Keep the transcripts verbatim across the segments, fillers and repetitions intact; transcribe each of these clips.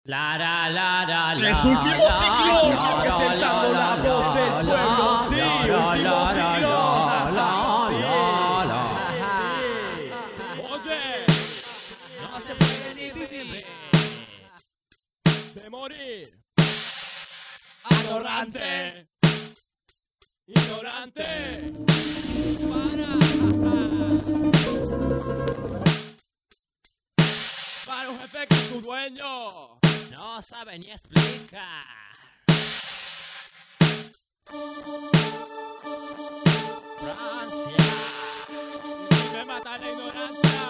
La, la, la, la, la, Es último la, ciclón, la, representando la, la la, voz del la, pueblo. Sí, la, último la, ciclón. la, la, la, la. Oye, No se puede ni vivir de morir. atorrante. Ignorante. Para. Para un jefe que es su dueño. No sabe ni explicar. Francia. Y si me mata la ignorancia.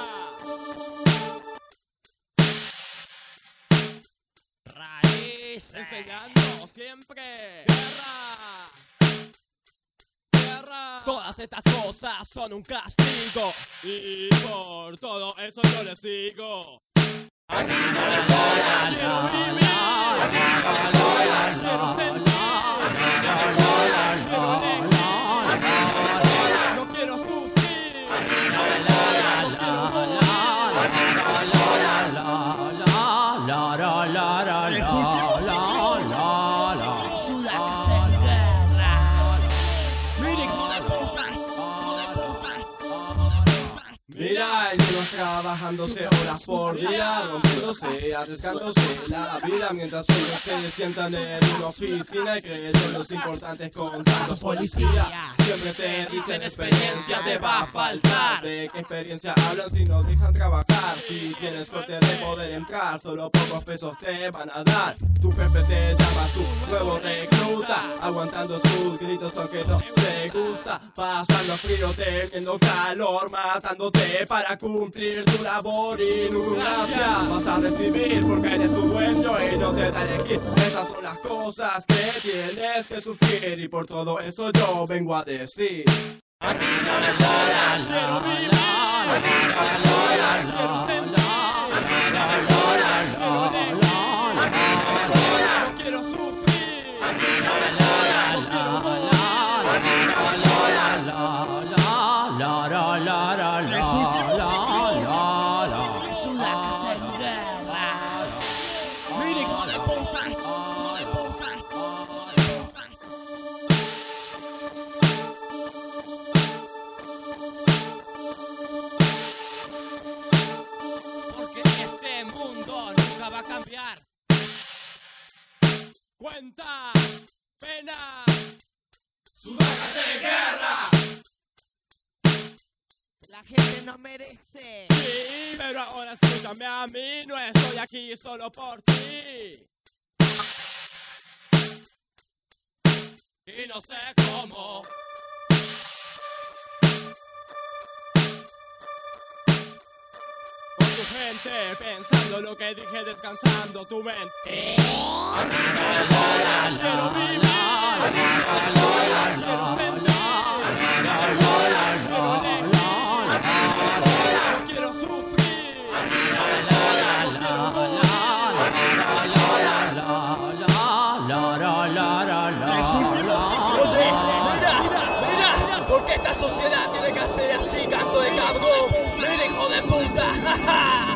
Raíces. Enseñando siempre guerra. Guerra. Todas estas cosas son un castigo. Y por todo eso yo les digo. La, la, Quiero la, vivir. la, la, Quiero sentir. la, la, Quiero elegir. No quiero sufrir. No quiero morir. Sudacas en guerra. Mira, hijo de puta. Hijo de puta. Mira, ellos trabajándose horas por día, gozándose, arriesgándose la vida, mientras ellos se sientan en una oficina y creen son los importantes con tantos policías. Siempre te dicen experiencia te va a faltar. ¿De qué experiencia hablan si no dejan trabajar? Si tienes suerte de poder entrar, solo pocos pesos te van a dar. Tu jefe te llama su nuevo recluta, aguantando sus gritos aunque no te gusta. Pasando frío, teniendo calor, matándote para cumplir tu labor y ignorancia. Vas a recibir porque eres tu dueño y no te da elegir. Esas son las cosas que tienes que sufrir y por todo eso yo vengo a decir. Quiero vivir. Quiero sentir. No quiero sufrir. No quiero morir. Sudacas en guerra. Mira, hijo de puta. Hijo de puta. Hijo de puta. Porque este mundo nunca va a cambiar. Cuenta, pena, sudacas en guerra. La gente no merece. Sí, pero ahora escúchame a mí, no estoy aquí solo por ti. Y no sé cómo. Con tu gente, pensando lo que dije, descansando tu mente. Quiero vivir. Quiero sentir. Quiero elegir. No quiero sufrir. No quiero morir. Oye, mira, mira, porque esta sociedad tiene que ser así, canto de cabrón. Mira, hijo de puta, jaja.